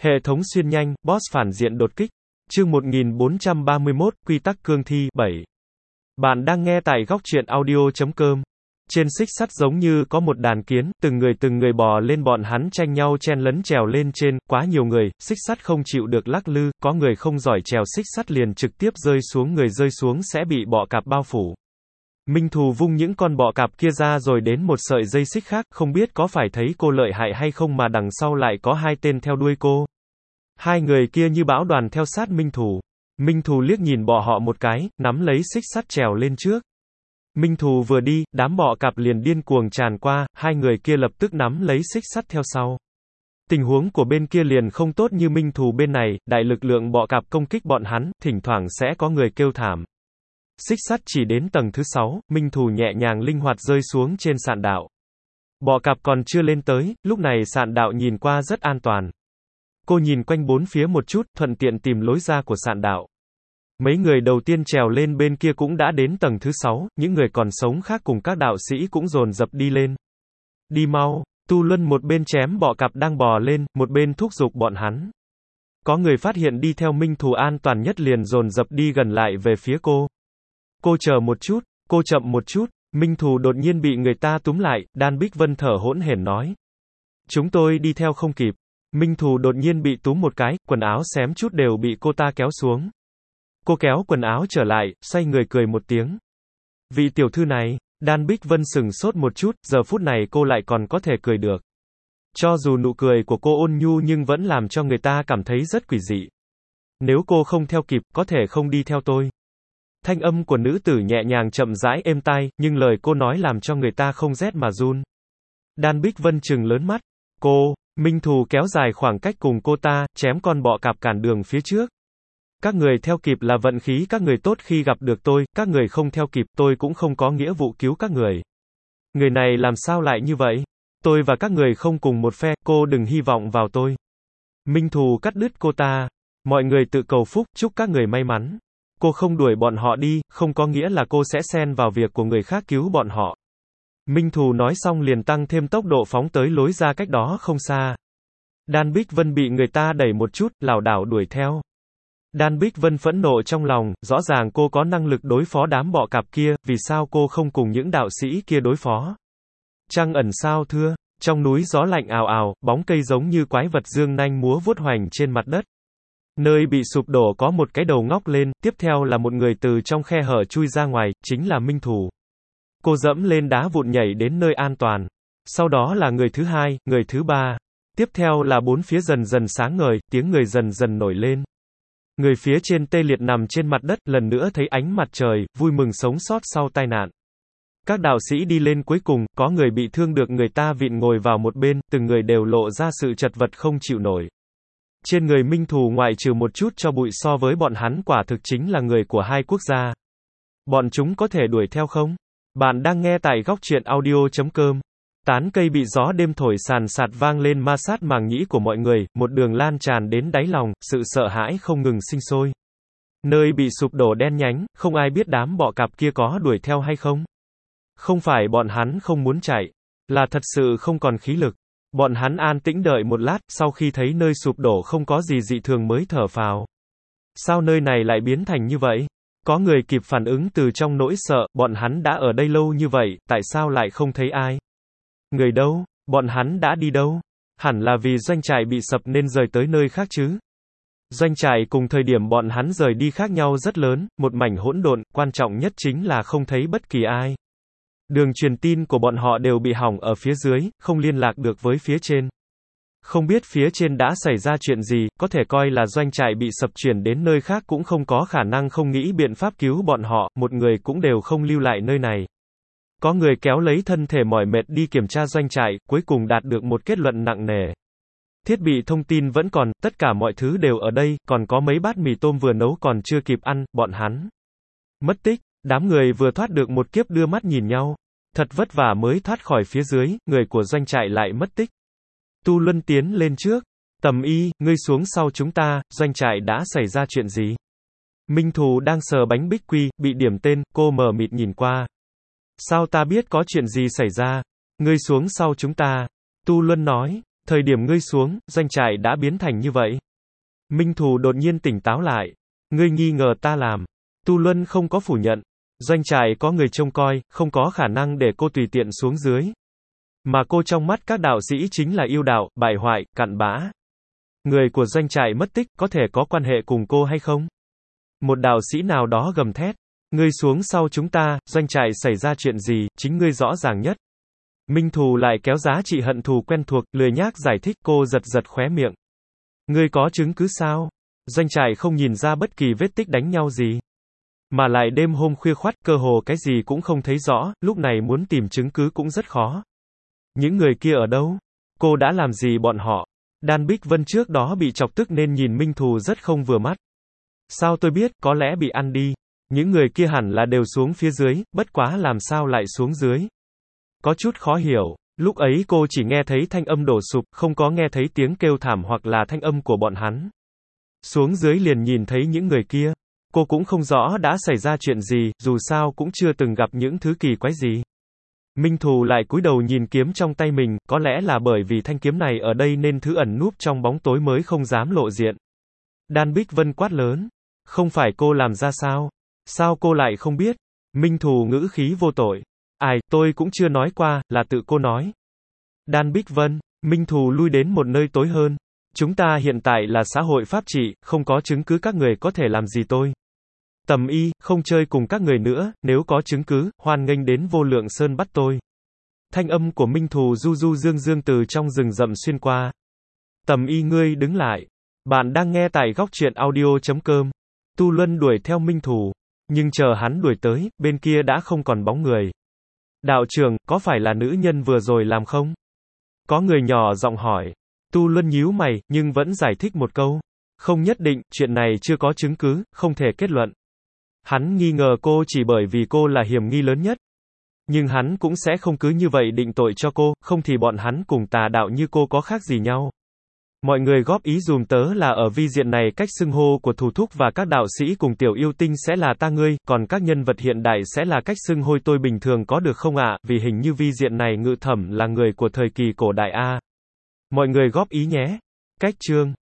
Hệ thống xuyên nhanh, boss phản diện đột kích. Chương 1431, Quy tắc cương thi 7. Bạn đang nghe tại góc truyện audio.com. Trên xích sắt giống như có một đàn kiến, từng người bò lên, bọn hắn tranh nhau chen lấn trèo lên trên, quá nhiều người, xích sắt không chịu được lắc lư, có người không giỏi trèo xích sắt liền trực tiếp rơi xuống, người rơi xuống sẽ bị bọ cạp bao phủ. Minh Thù vung những con bọ cạp kia ra rồi đến một sợi dây xích khác, không biết có phải thấy cô lợi hại hay không mà đằng sau lại có hai tên theo đuôi cô. Hai người kia như bão đoàn theo sát Minh Thù. Minh Thù liếc nhìn bọn họ một cái, nắm lấy xích sắt trèo lên trước. Minh Thù vừa đi, đám bọ cạp liền điên cuồng tràn qua, hai người kia lập tức nắm lấy xích sắt theo sau. Tình huống của bên kia liền không tốt như Minh Thù bên này, đại lực lượng bọ cạp công kích bọn hắn, thỉnh thoảng sẽ có người kêu thảm. Xích sắt chỉ đến tầng thứ 6, Minh Thù nhẹ nhàng linh hoạt rơi xuống trên sạn đạo. Bọ cạp còn chưa lên tới, lúc này sạn đạo nhìn qua rất an toàn. Cô nhìn quanh bốn phía một chút, thuận tiện tìm lối ra của sạn đạo. Mấy người đầu tiên trèo lên bên kia cũng đã đến tầng thứ 6, những người còn sống khác cùng các đạo sĩ cũng dồn dập đi lên. Đi mau, Tu Luân một bên chém bọ cạp đang bò lên, một bên thúc giục bọn hắn. Có người phát hiện đi theo Minh Thù an toàn nhất liền dồn dập đi gần lại về phía cô. Cô chờ một chút, cô chậm một chút, Minh Thù đột nhiên bị người ta túm lại, Đan Bích Vân thở hổn hển nói. Chúng tôi đi theo không kịp. Minh Thù đột nhiên bị túm một cái, quần áo xém chút đều bị cô ta kéo xuống. Cô kéo quần áo trở lại, xoay người cười một tiếng. Vị tiểu thư này, Đan Bích Vân sừng sốt một chút, giờ phút này cô lại còn có thể cười được. Cho dù nụ cười của cô ôn nhu nhưng vẫn làm cho người ta cảm thấy rất quỷ dị. Nếu cô không theo kịp, có thể không đi theo tôi. Thanh âm của nữ tử nhẹ nhàng chậm rãi êm tai, nhưng lời cô nói làm cho người ta không rét mà run. Đan Bích Vân trừng lớn mắt. Cô, Minh Thù kéo dài khoảng cách cùng cô ta, chém con bọ cạp cản đường phía trước. Các người theo kịp là vận khí các người tốt khi gặp được tôi, các người không theo kịp, tôi cũng không có nghĩa vụ cứu các người. Người này làm sao lại như vậy? Tôi và các người không cùng một phe, cô đừng hy vọng vào tôi. Minh Thù cắt đứt cô ta. Mọi người tự cầu phúc, chúc các người may mắn. Cô không đuổi bọn họ đi, không có nghĩa là cô sẽ xen vào việc của người khác cứu bọn họ. Minh Thù nói xong liền tăng thêm tốc độ phóng tới lối ra cách đó không xa. Đan Bích Vân bị người ta đẩy một chút, lảo đảo đuổi theo. Đan Bích Vân phẫn nộ trong lòng, rõ ràng cô có năng lực đối phó đám bọ cạp kia, vì sao cô không cùng những đạo sĩ kia đối phó? Trăng ẩn sao thưa, trong núi gió lạnh ào ào, bóng cây giống như quái vật dương nanh múa vuốt hoành trên mặt đất. Nơi bị sụp đổ có một cái đầu ngóc lên, tiếp theo là một người từ trong khe hở chui ra ngoài, chính là Minh Thù. Cô dẫm lên đá vụn nhảy đến nơi an toàn. Sau đó là người thứ hai, người thứ ba. Tiếp theo là bốn phía dần dần sáng ngời, tiếng người dần dần nổi lên. Người phía trên tê liệt nằm trên mặt đất, lần nữa thấy ánh mặt trời, vui mừng sống sót sau tai nạn. Các đạo sĩ đi lên cuối cùng, có người bị thương được người ta vịn ngồi vào một bên, từng người đều lộ ra sự chật vật không chịu nổi. Trên người Minh Thù ngoại trừ một chút cho bụi so với bọn hắn quả thực chính là người của hai quốc gia. Bọn chúng có thể đuổi theo không? Bạn đang nghe tại góc truyện audio.com. Tán cây bị gió đêm thổi sàn sạt vang lên ma sát màng nhĩ của mọi người, một đường lan tràn đến đáy lòng, sự sợ hãi không ngừng sinh sôi. Nơi bị sụp đổ đen nhánh, không ai biết đám bọ cạp kia có đuổi theo hay không. Không phải bọn hắn không muốn chạy, là thật sự không còn khí lực. Bọn hắn an tĩnh đợi một lát, sau khi thấy nơi sụp đổ không có gì dị thường mới thở phào. Sao nơi này lại biến thành như vậy? Có người kịp phản ứng từ trong nỗi sợ, bọn hắn đã ở đây lâu như vậy, tại sao lại không thấy ai? Người đâu? Bọn hắn đã đi đâu? Hẳn là vì doanh trại bị sập nên rời tới nơi khác chứ? Doanh trại cùng thời điểm bọn hắn rời đi khác nhau rất lớn, một mảnh hỗn độn, quan trọng nhất chính là không thấy bất kỳ ai. Đường truyền tin của bọn họ đều bị hỏng ở phía dưới, không liên lạc được với phía trên. Không biết phía trên đã xảy ra chuyện gì, có thể coi là doanh trại bị sập chuyển đến nơi khác cũng không có khả năng không nghĩ biện pháp cứu bọn họ, một người cũng đều không lưu lại nơi này. Có người kéo lấy thân thể mỏi mệt đi kiểm tra doanh trại, cuối cùng đạt được một kết luận nặng nề. Thiết bị thông tin vẫn còn, tất cả mọi thứ đều ở đây, còn có mấy bát mì tôm vừa nấu còn chưa kịp ăn, bọn hắn mất tích. Đám người vừa thoát được một kiếp đưa mắt nhìn nhau. Thật vất vả mới thoát khỏi phía dưới, người của doanh trại lại mất tích. Tu Luân tiến lên trước. Tầm Y, ngươi xuống sau chúng ta, doanh trại đã xảy ra chuyện gì? Minh Thù đang sờ bánh bích quy, bị điểm tên, cô mờ mịt nhìn qua. Sao ta biết có chuyện gì xảy ra? Ngươi xuống sau chúng ta. Tu Luân nói. Thời điểm ngươi xuống, doanh trại đã biến thành như vậy. Minh Thù đột nhiên tỉnh táo lại. Ngươi nghi ngờ ta làm. Tu Luân không có phủ nhận. Doanh trại có người trông coi, không có khả năng để cô tùy tiện xuống dưới. Mà cô trong mắt các đạo sĩ chính là yêu đạo, bại hoại, cặn bã. Người của doanh trại mất tích, có thể có quan hệ cùng cô hay không? Một đạo sĩ nào đó gầm thét. Ngươi xuống sau chúng ta, doanh trại xảy ra chuyện gì, chính ngươi rõ ràng nhất. Minh Thù lại kéo giá trị hận thù quen thuộc, lười nhác giải thích, cô giật giật khóe miệng. Ngươi có chứng cứ sao? Doanh trại không nhìn ra bất kỳ vết tích đánh nhau gì. Mà lại đêm hôm khuya khoắt, cơ hồ cái gì cũng không thấy rõ, lúc này muốn tìm chứng cứ cũng rất khó. Những người kia ở đâu? Cô đã làm gì bọn họ? Đan Bích Vân trước đó bị chọc tức nên nhìn Minh Thù rất không vừa mắt. Sao tôi biết, có lẽ bị ăn đi. Những người kia hẳn là đều xuống phía dưới, bất quá làm sao lại xuống dưới. Có chút khó hiểu, lúc ấy cô chỉ nghe thấy thanh âm đổ sụp, không có nghe thấy tiếng kêu thảm hoặc là thanh âm của bọn hắn. Xuống dưới liền nhìn thấy những người kia. Cô cũng không rõ đã xảy ra chuyện gì, dù sao cũng chưa từng gặp những thứ kỳ quái gì. Minh Thù lại cúi đầu nhìn kiếm trong tay mình, có lẽ là bởi vì thanh kiếm này ở đây nên thứ ẩn núp trong bóng tối mới không dám lộ diện. Đan Bích Vân quát lớn. Không phải cô làm ra sao? Sao cô lại không biết? Minh Thù ngữ khí vô tội. Ai, tôi cũng chưa nói qua, là tự cô nói. Đan Bích Vân, Minh Thù lui đến một nơi tối hơn. Chúng ta hiện tại là xã hội pháp trị, không có chứng cứ các người có thể làm gì tôi. Tầm Y, không chơi cùng các người nữa, nếu có chứng cứ, hoan nghênh đến Vô Lượng Sơn bắt tôi. Thanh âm của Minh Thù du du dương dương từ trong rừng rậm xuyên qua. Tầm Y ngươi đứng lại. Bạn đang nghe tại góc truyện audio.com. Tu Luân đuổi theo Minh Thù. Nhưng chờ hắn đuổi tới, bên kia đã không còn bóng người. Đạo trưởng, có phải là nữ nhân vừa rồi làm không? Có người nhỏ giọng hỏi. Tu Luân nhíu mày, nhưng vẫn giải thích một câu. Không nhất định, chuyện này chưa có chứng cứ, không thể kết luận. Hắn nghi ngờ cô chỉ bởi vì cô là hiểm nghi lớn nhất. Nhưng hắn cũng sẽ không cứ như vậy định tội cho cô, không thì bọn hắn cùng tà đạo như cô có khác gì nhau. Mọi người góp ý dùm tớ là ở vi diện này cách xưng hô của thủ thúc và các đạo sĩ cùng tiểu yêu tinh sẽ là ta ngươi, còn các nhân vật hiện đại sẽ là cách xưng hôi tôi bình thường có được không ạ? Vì hình như vi diện này Ngự Thẩm là người của thời kỳ cổ đại a. Mọi người góp ý nhé. Cách chương